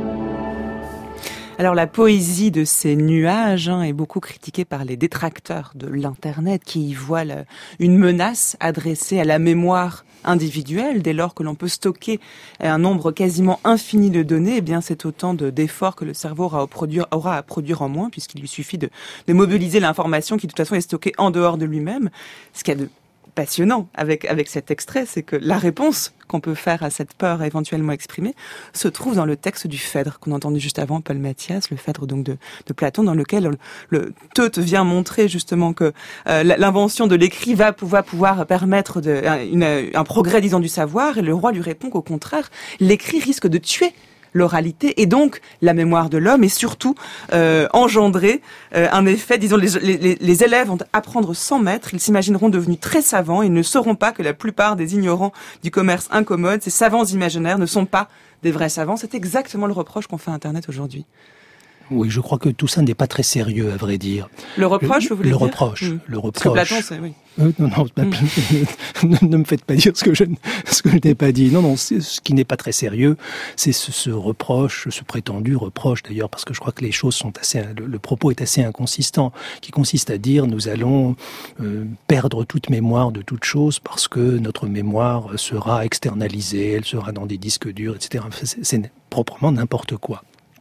Alors la poésie de ces nuages est beaucoup critiquée par les détracteurs de l'Internet qui y voient une menace adressée à la mémoire individuelle. Dès lors que l'on peut stocker un nombre quasiment infini de données, eh bien c'est autant d'efforts que le cerveau aura à produire en moins, puisqu'il lui suffit de mobiliser l'information qui de toute façon est stockée en dehors de lui-même. Ce qu'il y a de passionnant avec cet extrait, c'est que la réponse qu'on peut faire à cette peur éventuellement exprimée se trouve dans le texte du Phèdre qu'on a entendu juste avant, Paul Mathias, le Phèdre donc de Platon, dans lequel le Teute vient montrer justement que l'invention de l'écrit va pouvoir permettre un progrès, disons, du savoir, et le roi lui répond qu'au contraire, l'écrit risque de tuer l'oralité et donc la mémoire de l'homme, et surtout engendrer un effet, disons, les élèves vont apprendre sans maître, ils s'imagineront devenus très savants, ils ne sauront pas que la plupart des ignorants du commerce incommode, ces savants imaginaires, ne sont pas des vrais savants. C'est exactement le reproche qu'on fait à Internet aujourd'hui. Oui, je crois que tout ça n'est pas très sérieux, à vrai dire. Le reproche, vous voulez dire ? Le reproche. Parce que Platon, c'est oui. Non, ne me faites pas dire ce que je n'ai pas dit. Non, ce qui n'est pas très sérieux, c'est ce reproche, ce prétendu reproche d'ailleurs, parce que je crois que les choses sont le propos est assez inconsistant, qui consiste à dire nous allons perdre toute mémoire de toute chose parce que notre mémoire sera externalisée, elle sera dans des disques durs, etc. C'est proprement n'importe quoi.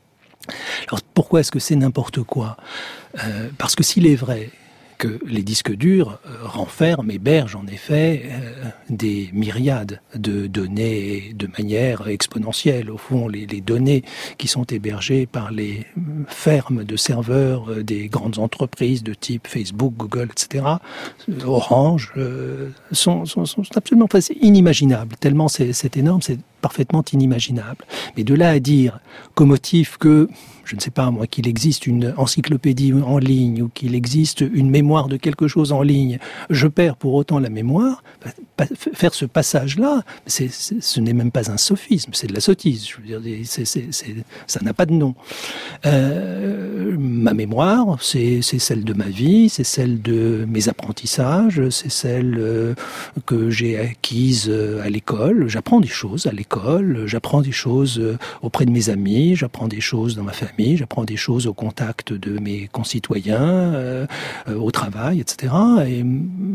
Alors pourquoi est-ce que c'est n'importe quoi ? Parce que s'il est vrai que les disques durs renferment, hébergent en effet des myriades de données de manière exponentielle. Au fond, les données qui sont hébergées par les fermes de serveurs des grandes entreprises de type Facebook, Google, etc., Orange, sont absolument inimaginables. Tellement c'est énorme, c'est parfaitement inimaginable. Mais de là à dire qu'au motif que, je ne sais pas moi, qu'il existe une encyclopédie en ligne ou qu'il existe une mémoire de quelque chose en ligne, je perds pour autant la mémoire, faire ce passage-là, ce n'est même pas un sophisme, c'est de la sottise. Je veux dire, ça n'a pas de nom. Ma mémoire, c'est celle de ma vie, c'est celle de mes apprentissages, c'est celle que j'ai acquise à l'école. J'apprends des choses à l'école, j'apprends des choses auprès de mes amis, j'apprends des choses dans ma famille, j'apprends des choses au contact de mes concitoyens, au travail, etc. Et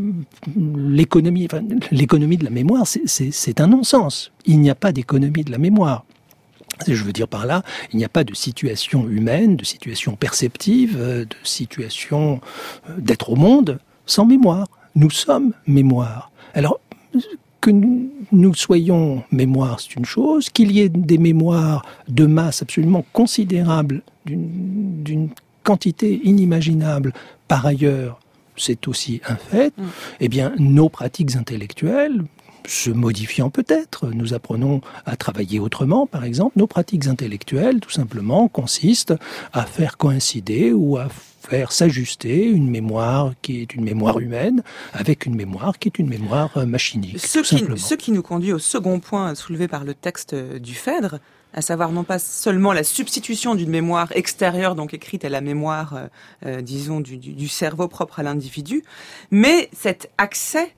l'économie de la mémoire, c'est un non-sens. Il n'y a pas d'économie de la mémoire. Je veux dire par là, il n'y a pas de situation humaine, de situation perceptive, de situation d'être au monde sans mémoire. Nous sommes mémoire. Alors, que nous soyons mémoire, c'est une chose. Qu'il y ait des mémoires de masse absolument considérables, d'une quantité inimaginable par ailleurs, c'est aussi un fait. Eh bien, nos pratiques intellectuelles, se modifiant peut-être, nous apprenons à travailler autrement, par exemple, nos pratiques intellectuelles, tout simplement, consistent à faire coïncider ou à faire s'ajuster une mémoire qui est une mémoire humaine avec une mémoire qui est une mémoire machinique. Ce qui nous conduit au second point soulevé par le texte du Phèdre, à savoir non pas seulement la substitution d'une mémoire extérieure, donc écrite à la mémoire, disons, du cerveau propre à l'individu, mais cet accès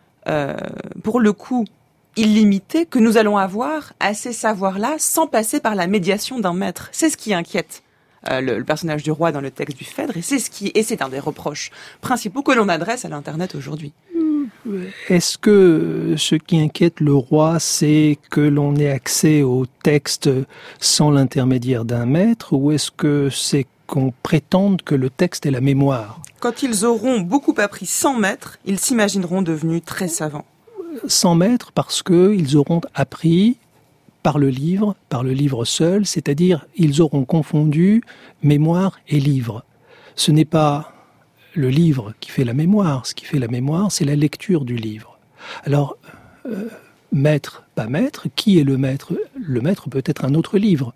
pour le coup illimité que nous allons avoir à ces savoirs-là sans passer par la médiation d'un maître. C'est ce qui inquiète le personnage du roi dans le texte du Phèdre, et c'est un des reproches principaux que l'on adresse à l'Internet aujourd'hui. Est-ce que ce qui inquiète le roi, c'est que l'on ait accès au texte sans l'intermédiaire d'un maître, ou est-ce que c'est qu'on prétende que le texte est la mémoire? Quand ils auront beaucoup appris sans maître, ils s'imagineront devenus très savants. Sans maître parce qu'ils auront appris par le livre seul, c'est-à-dire ils auront confondu mémoire et livre. Ce n'est pas le livre qui fait la mémoire. Ce qui fait la mémoire, c'est la lecture du livre. Alors, maître, pas maître, qui est le maître? Le maître peut être un autre livre.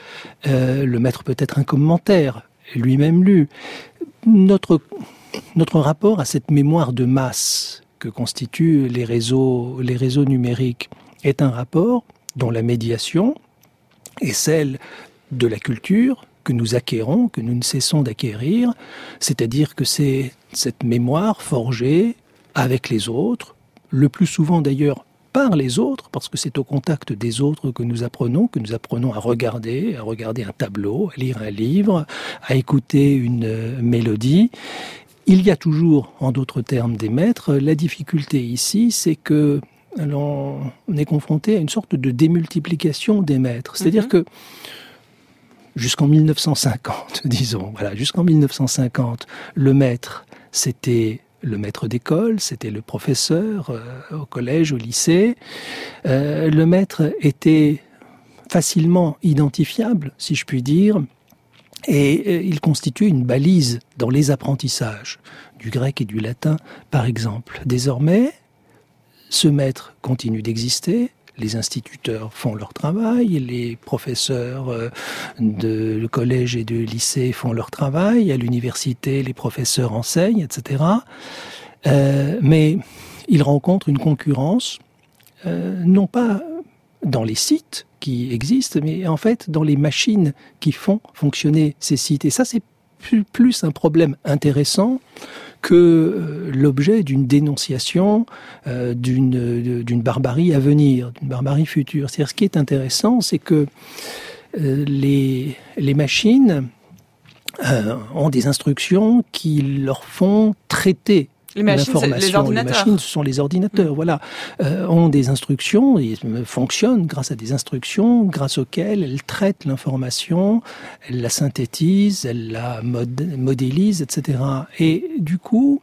Le maître peut être un commentaire, lui-même lu. Notre rapport à cette mémoire de masse que constituent les réseaux numériques est un rapport dont la médiation est celle de la culture que nous acquérons, que nous ne cessons d'acquérir, c'est-à-dire que c'est cette mémoire forgée avec les autres, le plus souvent d'ailleurs par les autres, parce que c'est au contact des autres que nous apprenons à regarder un tableau, à lire un livre, à écouter une mélodie. Il y a toujours, en d'autres termes, des maîtres. La difficulté ici, c'est que l'on est confronté à une sorte de démultiplication des maîtres. C'est-à-dire que jusqu'en 1950, jusqu'en 1950, le maître, c'était le maître d'école, c'était le professeur au collège, au lycée. Le maître était facilement identifiable, si je puis dire, et il constituait une balise dans les apprentissages du grec et du latin, par exemple. Désormais, ce maître continue d'exister. Les instituteurs font leur travail, les professeurs de collège et de lycée font leur travail, à l'université, les professeurs enseignent, etc. Mais ils rencontrent une concurrence, non pas dans les sites qui existent, mais en fait dans les machines qui font fonctionner ces sites. Et ça, c'est plus un problème intéressant que l'objet d'une dénonciation d'une barbarie à venir, d'une barbarie future. C'est-à-dire, ce qui est intéressant, c'est que les machines ont des instructions qui leur font traiter l'information. Les machines, ce sont les ordinateurs, ont des instructions, et fonctionnent grâce à des instructions grâce auxquelles elles traitent l'information, elles la synthétisent, elles la modélisent, etc. Et du coup,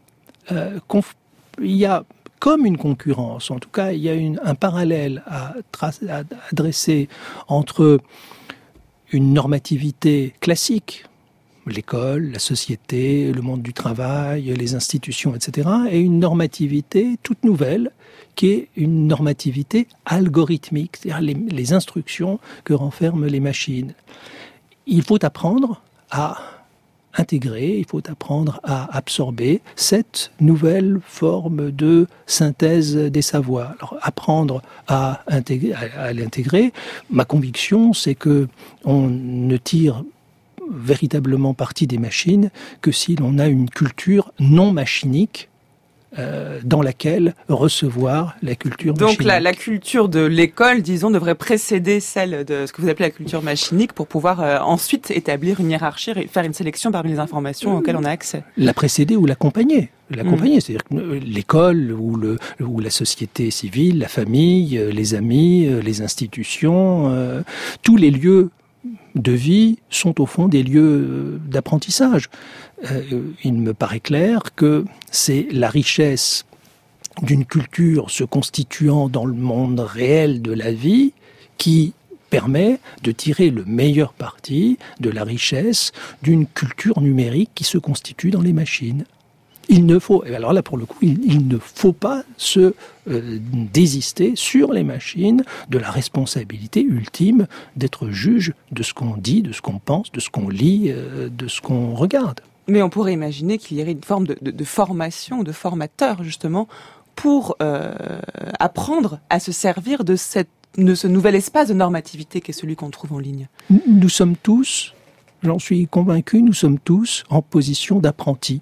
il y a comme une concurrence, en tout cas, il y a un parallèle à dresser entre une normativité classique, l'école, la société, le monde du travail, les institutions, etc., et une normativité toute nouvelle, qui est une normativité algorithmique, c'est-à-dire les instructions que renferment les machines. Il faut apprendre à intégrer, il faut apprendre à absorber cette nouvelle forme de synthèse des savoirs. Alors, apprendre à l'intégrer, ma conviction, c'est que on ne tire véritablement partie des machines que si l'on a une culture non machinique dans laquelle recevoir la culture machinique. Donc la culture de l'école, disons, devrait précéder celle de ce que vous appelez la culture machinique pour pouvoir ensuite établir une hiérarchie et faire une sélection parmi les informations auxquelles on a accès. La précéder ou l'accompagner. C'est-à-dire que l'école ou la société civile, la famille, les amis, les institutions, tous les lieux de vie sont au fond des lieux d'apprentissage. Il me paraît clair que c'est la richesse d'une culture se constituant dans le monde réel de la vie qui permet de tirer le meilleur parti de la richesse d'une culture numérique qui se constitue dans les machines. Alors là, pour le coup, il ne faut pas se désister sur les machines de la responsabilité ultime d'être juge de ce qu'on dit, de ce qu'on pense, de ce qu'on lit, de ce qu'on regarde. Mais on pourrait imaginer qu'il y aurait une forme de formation, de formateur, justement, pour apprendre à se servir de ce nouvel espace de normativité qu'est celui qu'on trouve en ligne. Nous sommes tous... J'en suis convaincu, nous sommes tous en position d'apprentis.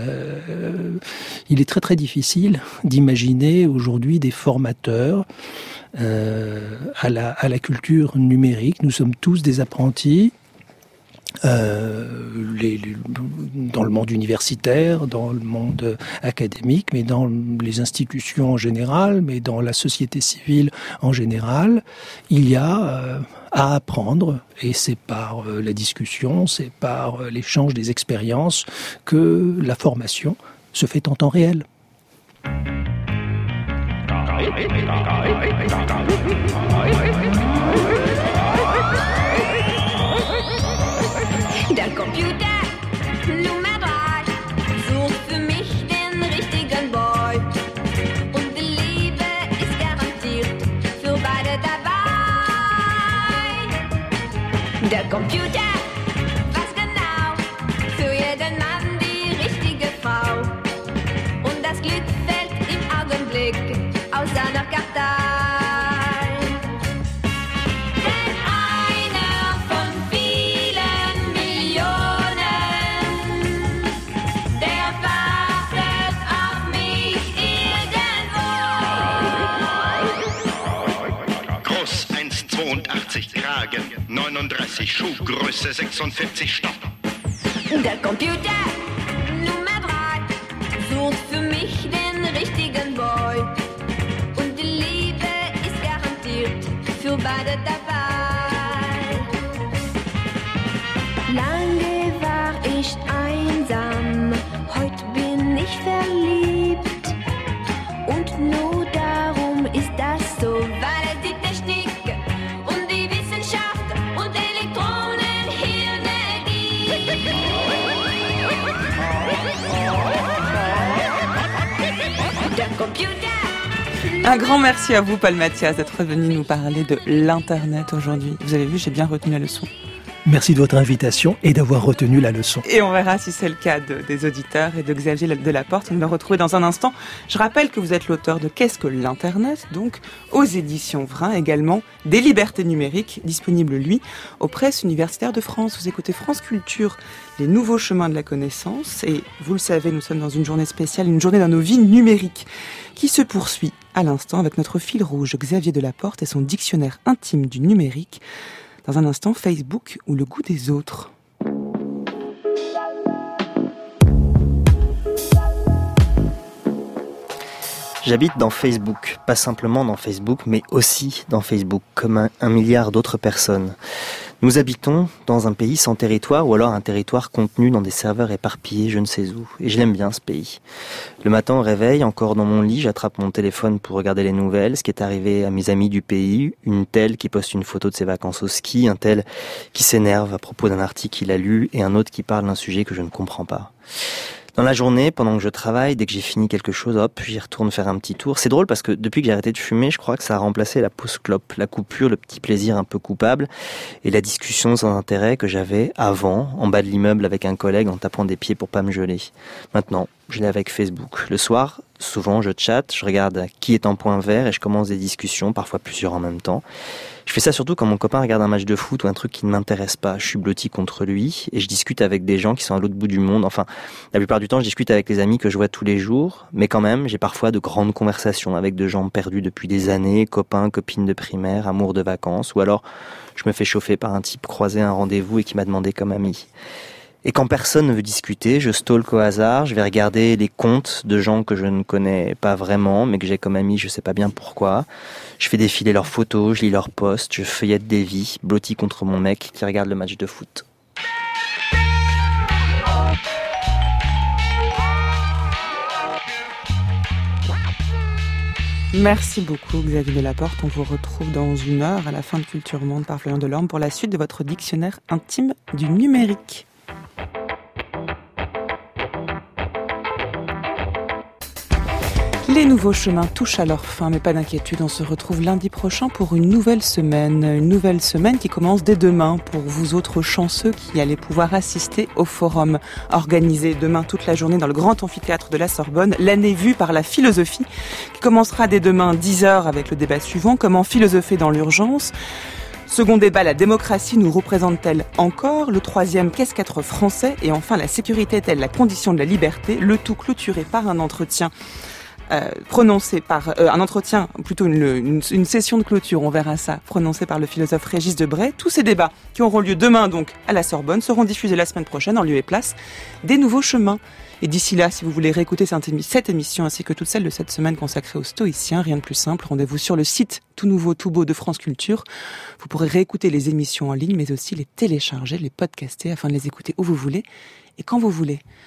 Il est très très difficile d'imaginer aujourd'hui des formateurs à la culture numérique. Nous sommes tous des apprentis. Dans le monde universitaire, dans le monde académique, mais dans les institutions en général, mais dans la société civile en général, il y a à apprendre, et c'est par la discussion, c'est par l'échange des expériences que la formation se fait en temps réel. Der Computer, Nummer 3, sucht für mich den richtigen Boy. Und die Liebe ist garantiert für beide dabei. Der Computer weiß genau für jeden Mann die richtige Frau. Und das Glück fällt im Augenblick aus seiner Kartei. Schuhgröße 46 Stopp. Der Computer Nummer 3 sucht für mich den richtigen Boy. Und die Liebe ist garantiert für beide dabei. Lange war ich einsam, heute bin ich verliebt. Und nur darum ist das so, weil die Technik und die Wissenschaft und Elektronen Hirne gibt. Der Computer. Un grand merci à vous, Paul Mathias, d'être venu nous parler de l'Internet aujourd'hui. Vous avez vu, j'ai bien retenu la leçon. Merci de votre invitation et d'avoir retenu la leçon. Et on verra si c'est le cas des auditeurs et de Xavier Delaporte. On va le retrouver dans un instant. Je rappelle que vous êtes l'auteur de Qu'est-ce que l'Internet, donc aux éditions Vrin, également des libertés numériques, disponible lui aux presses universitaires de France. Vous écoutez France Culture, les nouveaux chemins de la connaissance. Et vous le savez, nous sommes dans une journée spéciale, une journée dans nos vies numériques, qui se poursuit à l'instant avec notre fil rouge Xavier Delaporte et son dictionnaire intime du numérique. Dans un instant, Facebook ou le goût des autres. J'habite dans Facebook, pas simplement dans Facebook, mais aussi dans Facebook, comme un milliard d'autres personnes. Nous habitons dans un pays sans territoire, ou alors un territoire contenu dans des serveurs éparpillés je ne sais où. Et je l'aime bien, ce pays. Le matin au réveil, encore dans mon lit, j'attrape mon téléphone pour regarder les nouvelles, ce qui est arrivé à mes amis du pays, une telle qui poste une photo de ses vacances au ski, un tel qui s'énerve à propos d'un article qu'il a lu, et un autre qui parle d'un sujet que je ne comprends pas. Dans la journée, pendant que je travaille, dès que j'ai fini quelque chose, hop, j'y retourne faire un petit tour. C'est drôle parce que depuis que j'ai arrêté de fumer, je crois que ça a remplacé la pause clope, la coupure, le petit plaisir un peu coupable et la discussion sans intérêt que j'avais avant, en bas de l'immeuble avec un collègue en tapant des pieds pour pas me geler. Maintenant, je l'ai avec Facebook. Le soir, souvent je chatte, je regarde qui est en point vert et je commence des discussions, parfois plusieurs en même temps. Je fais ça surtout quand mon copain regarde un match de foot ou un truc qui ne m'intéresse pas. Je suis blotti contre lui et je discute avec des gens qui sont à l'autre bout du monde. Enfin, la plupart du temps, je discute avec les amis que je vois tous les jours. Mais quand même, j'ai parfois de grandes conversations avec des gens perdus depuis des années, copains, copines de primaire, amours de vacances. Ou alors, je me fais chauffer par un type croisé à un rendez-vous et qui m'a demandé comme ami. Et quand personne ne veut discuter, je stalk au hasard, je vais regarder les comptes de gens que je ne connais pas vraiment, mais que j'ai comme amis, je sais pas bien pourquoi. Je fais défiler leurs photos, je lis leurs posts, je feuillette des vies, blotti contre mon mec qui regarde le match de foot. Merci beaucoup Xavier Delaporte. On vous retrouve dans 1 heure à la fin de Culture Monde par Florian Delorme pour la suite de votre dictionnaire intime du numérique. Les nouveaux chemins touchent à leur fin, mais pas d'inquiétude, on se retrouve lundi prochain pour une nouvelle semaine qui commence dès demain pour vous autres chanceux qui allez pouvoir assister au forum organisé demain toute la journée dans le grand amphithéâtre de la Sorbonne, l'année vue par la philosophie, qui commencera dès demain 10h avec le débat suivant, comment philosopher dans l'urgence. Second débat, la démocratie nous représente-t-elle encore? Le troisième, qu'est-ce qu'être français? Et enfin, la sécurité est-elle la condition de la liberté? Le tout clôturé par un entretien prononcé par un entretien, plutôt une session de clôture, on verra ça, prononcé par le philosophe Régis Debray. Tous ces débats qui auront lieu demain donc à la Sorbonne seront diffusés la semaine prochaine en lieu et place des nouveaux chemins. Et d'ici là, si vous voulez réécouter cette émission ainsi que toutes celles de cette semaine consacrée aux stoïciens, rien de plus simple, rendez-vous sur le site tout nouveau, tout beau de France Culture. Vous pourrez réécouter les émissions en ligne, mais aussi les télécharger, les podcaster afin de les écouter où vous voulez et quand vous voulez.